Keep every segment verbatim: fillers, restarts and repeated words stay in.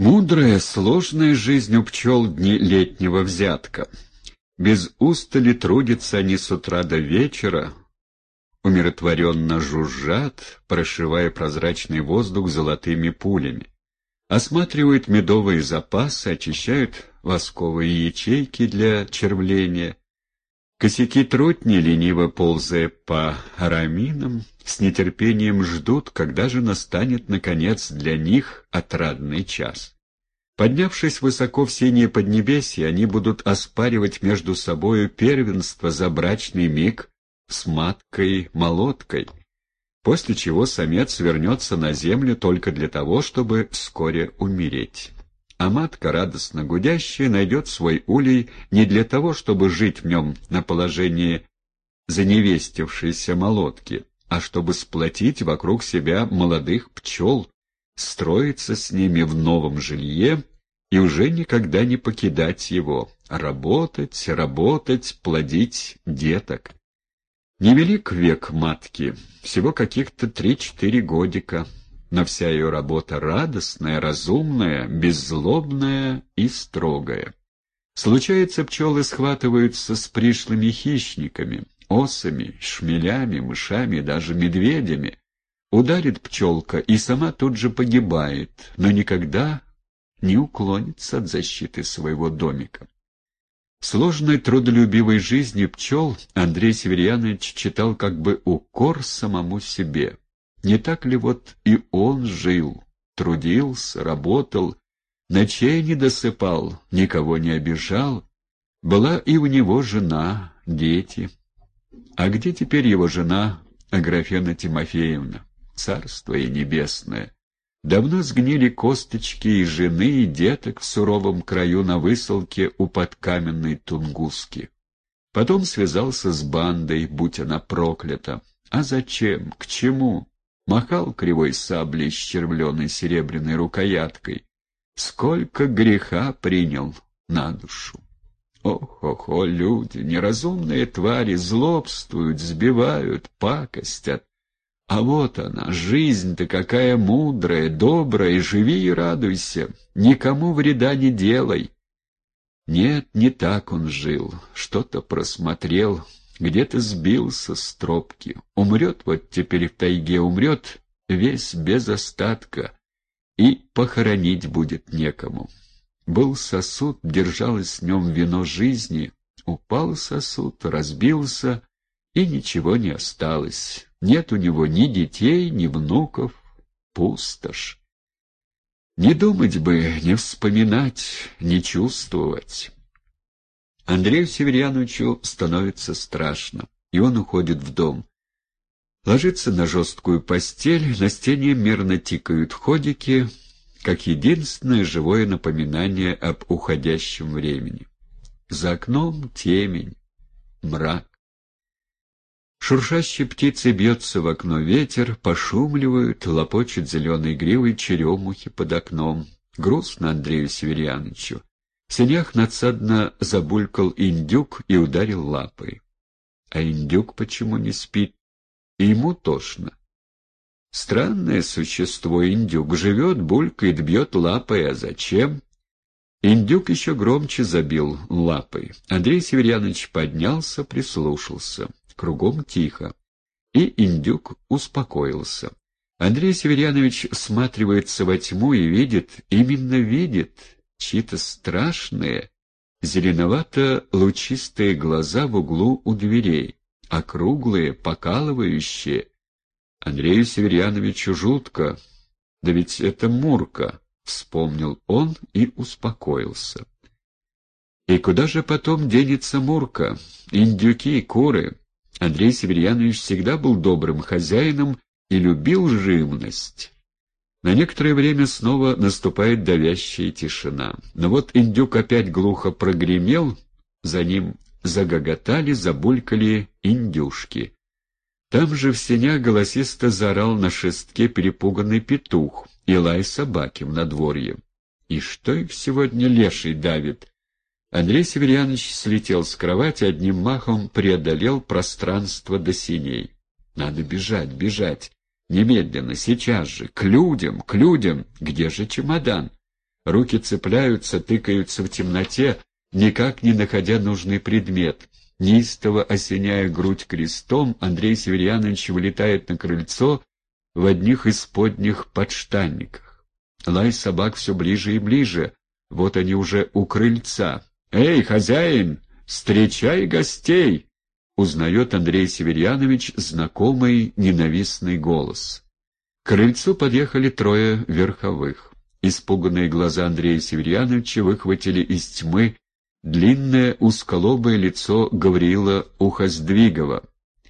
Мудрая, сложная жизнь у пчел дни летнего взятка. Без устали трудятся они с утра до вечера, умиротворенно жужжат, прошивая прозрачный воздух золотыми пулями. Осматривают медовые запасы, очищают восковые ячейки для червления. Косяки трутни, лениво ползая по араминам, с нетерпением ждут, когда же настанет, наконец, для них отрадный час. Поднявшись высоко в синее поднебесье, они будут оспаривать между собою первенство за брачный миг с маткой-молоткой, после чего самец вернется на землю только для того, чтобы вскоре умереть. А матка, радостно гудящая, найдет свой улей не для того, чтобы жить в нем на положении заневестившейся молотки, а чтобы сплотить вокруг себя молодых пчел, строиться с ними в новом жилье и уже никогда не покидать его, работать, работать, плодить деток. Невелик век матки, всего каких-то три-четыре годика, но вся ее работа радостная, разумная, беззлобная и строгая. Случается, пчелы схватываются с пришлыми хищниками, осами, шмелями, мышами, даже медведями. Ударит пчелка и сама тут же погибает, но никогда не уклонится от защиты своего домика. В сложной трудолюбивой жизни пчел Андрей Северьянович читал как бы укор самому себе. Не так ли вот и он жил, трудился, работал, ночей не досыпал, никого не обижал? Была и у него жена, дети. А где теперь его жена Аграфена Тимофеевна? Царство ей небесное! Давно сгнили косточки и жены, и деток в суровом краю на высылке у подкаменной Тунгуски. Потом связался с бандой, будь она проклята. А зачем? К чему? Махал кривой саблей с червленой серебряной рукояткой. Сколько греха принял на душу! Ох-охо, люди, неразумные твари, злобствуют, сбивают, пакостят. А вот она, жизнь-то какая мудрая, добрая, живи и радуйся, никому вреда не делай. Нет, не так он жил, что-то просмотрел, где-то сбился с тропки. Умрет вот теперь в тайге, умрет весь без остатка, и похоронить будет некому. Был сосуд, держалось в нем вино жизни, упал сосуд, разбился, и ничего не осталось. Нет у него ни детей, ни внуков, пустошь. Не думать бы, не вспоминать, не чувствовать. Андрею Северьяновичу становится страшно, и он уходит в дом. Ложится на жесткую постель, на стене мерно тикают ходики, как единственное живое напоминание об уходящем времени. За окном темень, мрак. Шуршащей птицей бьется в окно ветер, пошумливают, лопочет зеленой гривой черемухи под окном. Грустно Андрею Северьяновичу. В сенях надсадно забулькал индюк и ударил лапой. А индюк почему не спит? И ему тошно. Странное существо индюк, живет, булькает, бьет лапой, а зачем? Индюк еще громче забил лапой. Андрей Северьянович поднялся, прислушался. Кругом тихо. И индюк успокоился. Андрей Северьянович всматривается во тьму и видит, именно видит, чьи-то страшные, зеленовато-лучистые глаза в углу у дверей, округлые, покалывающие. Андрею Северьяновичу жутко. Да ведь это Мурка, вспомнил он и успокоился. И куда же потом денется Мурка? Индюки, куры. Андрей Северьянович всегда был добрым хозяином и любил живность. На некоторое время снова наступает давящая тишина. Но вот индюк опять глухо прогремел, за ним загоготали, забулькали индюшки. Там же в сенях голосисто заорал на шестке перепуганный петух и лай собаки в надворье. И что их сегодня леший давит? Андрей Северьянович слетел с кровати, одним махом преодолел пространство до синей. Надо бежать, бежать. Немедленно, сейчас же, к людям, к людям. Где же чемодан? Руки цепляются, тыкаются в темноте, никак не находя нужный предмет. Неистово осеняя грудь крестом, Андрей Северьянович вылетает на крыльцо в одних исподних подштанниках. Лай собак все ближе и ближе. Вот они уже у крыльца. «Эй, хозяин, встречай гостей!» Узнает Андрей Северьянович знакомый ненавистный голос. К крыльцу подъехали трое верховых. Испуганные глаза Андрея Северьяновича выхватили из тьмы длинное узколобое лицо Гавриила Ухоздвигова.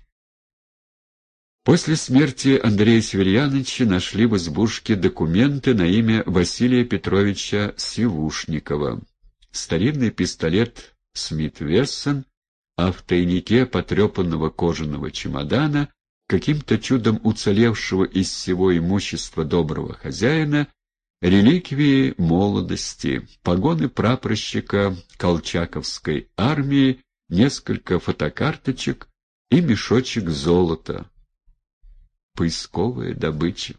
После смерти Андрея Северьяновича нашли в избушке документы на имя Василия Петровича Сивушникова. Старинный пистолет Смит Вессон, а в тайнике потрепанного кожаного чемодана, каким-то чудом уцелевшего из всего имущества доброго хозяина, реликвии молодости, погоны прапорщика Колчаковской армии, несколько фотокарточек и мешочек золота. Поисковая добыча.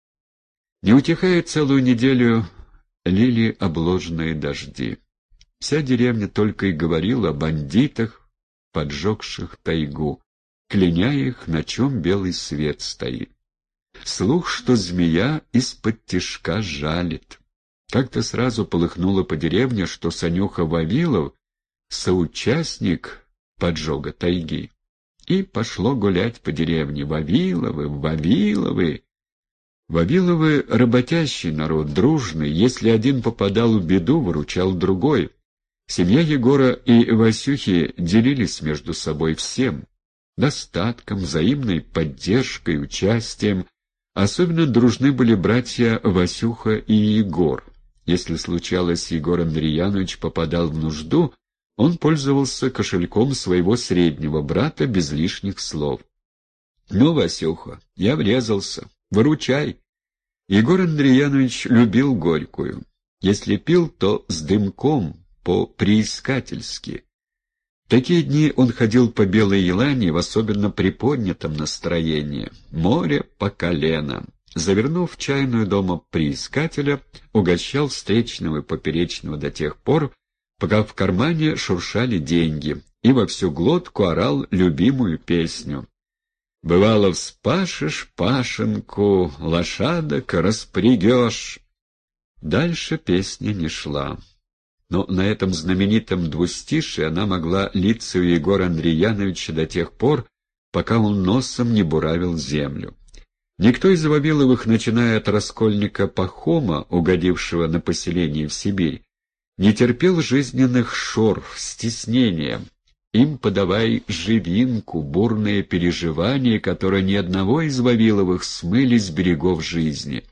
Не утихая целую неделю, лили обложенные дожди. Вся деревня только и говорила о бандитах, поджегших тайгу, кляня их, на чем белый свет стоит. Слух, что змея из-под тишка жалит. Как-то сразу полыхнуло по деревне, что Санюха Вавилов — соучастник поджога тайги. И пошло гулять по деревне. Вавиловы, Вавиловы. Вавиловы — работящий народ, дружный. Если один попадал в беду, выручал другой. Семья Егора и Васюхи делились между собой всем. Достатком, взаимной поддержкой, участием. Особенно дружны были братья Васюха и Егор. Если случалось, Егор Андреянович попадал в нужду, он пользовался кошельком своего среднего брата без лишних слов. «Ну, Васюха, я врезался. Выручай». Егор Андреянович любил горькую. Если пил, то с дымком, по-приискательски. В такие дни он ходил по Белой Елане в особенно приподнятом настроении. Море по колено. Завернув в чайную дома приискателя, угощал встречного и поперечного до тех пор, пока в кармане шуршали деньги, и во всю глотку орал любимую песню. «Бывало, вспашешь пашенку, лошадок распрягешь». Дальше песня не шла. Но на этом знаменитом двустишии она могла литься у Егора Андреяновича до тех пор, пока он носом не буравил землю. Никто из Вавиловых, начиная от раскольника Пахома, угодившего на поселение в Сибирь, не терпел жизненных шор, стеснения. Им подавай живинку, бурные переживания, которые ни одного из Вавиловых смыли с берегов жизни.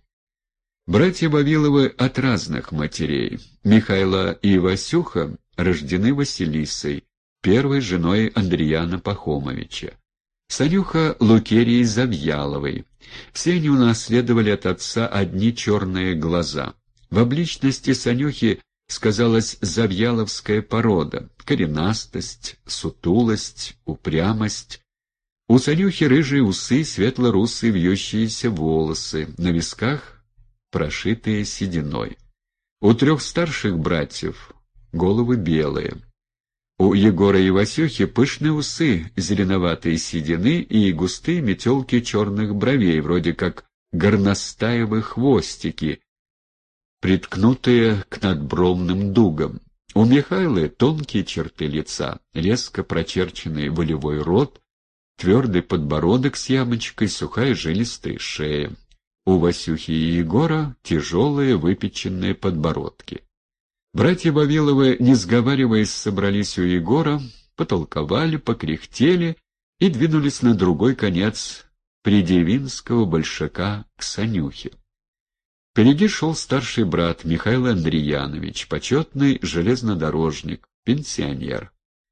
Братья Вавиловы от разных матерей. Михайло и Васюха рождены Василисой, первой женой Андрияна Пахомовича. Санюха Лукерией Завьяловой. Все они унаследовали от отца одни черные глаза. В обличности Санюхи сказалась завьяловская порода, коренастость, сутулость, упрямость. У Санюхи рыжие усы, светло-русые вьющиеся волосы, на висках прошитые сединой. У трех старших братьев головы белые. У Егора и Васюхи пышные усы, зеленоватые седины и густые метелки черных бровей, вроде как горностаевые хвостики, приткнутые к надбровным дугам. У Михайлы тонкие черты лица, резко прочерченный волевой рот, твердый подбородок с ямочкой, сухая жилистая шея. У Васюхи и Егора тяжелые выпеченные подбородки. Братья Вавиловы, не сговариваясь, собрались у Егора, потолковали, покряхтели и двинулись на другой конец придевинского большака к Санюхе. Впереди шел старший брат Михаил Андреянович, почетный железнодорожник, пенсионер.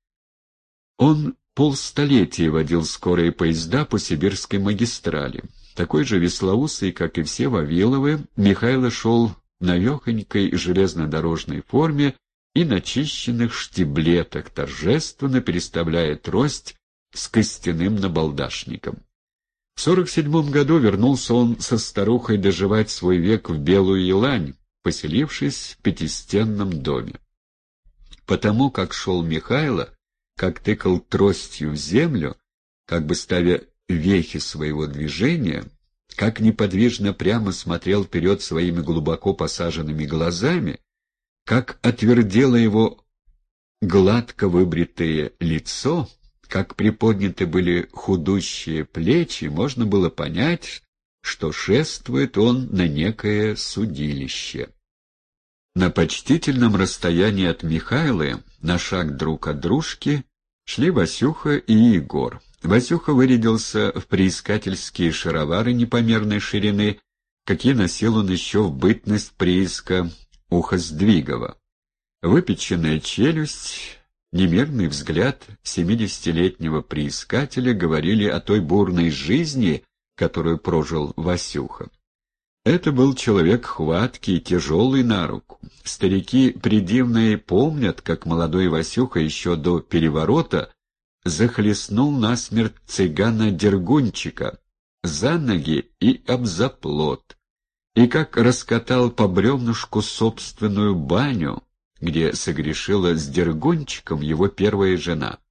Он полстолетия водил скорые поезда по сибирской магистрали. Такой же веслоусый, как и все Вавиловы, Михайло шел в навехонькой железнодорожной форме и начищенных штиблетах, торжественно переставляя трость с костяным набалдашником. В сорок седьмом году вернулся он со старухой доживать свой век в Белую Елань, поселившись в пятистенном доме. Потому как шел Михайло, как тыкал тростью в землю, как бы ставя вехи своего движения, как неподвижно прямо смотрел вперед своими глубоко посаженными глазами, как отвердело его гладко выбритое лицо, как приподняты были худущие плечи, можно было понять, что шествует он на некое судилище. На почтительном расстоянии от Михайлы, на шаг друг от дружки, шли Васюха и Егор. Васюха вырядился в приискательские шаровары непомерной ширины, какие носил он еще в бытность прииска Ухоздвигова. Выпеченная челюсть, немерный взгляд семидесятилетнего приискателя говорили о той бурной жизни, которую прожил Васюха. Это был человек хваткий и тяжелый на руку. Старики придивные помнят, как молодой Васюха еще до переворота захлестнул насмерть цыгана Дергунчика за ноги и об заплот, и как раскатал по бревнышку собственную баню, где согрешила с Дергунчиком его первая жена.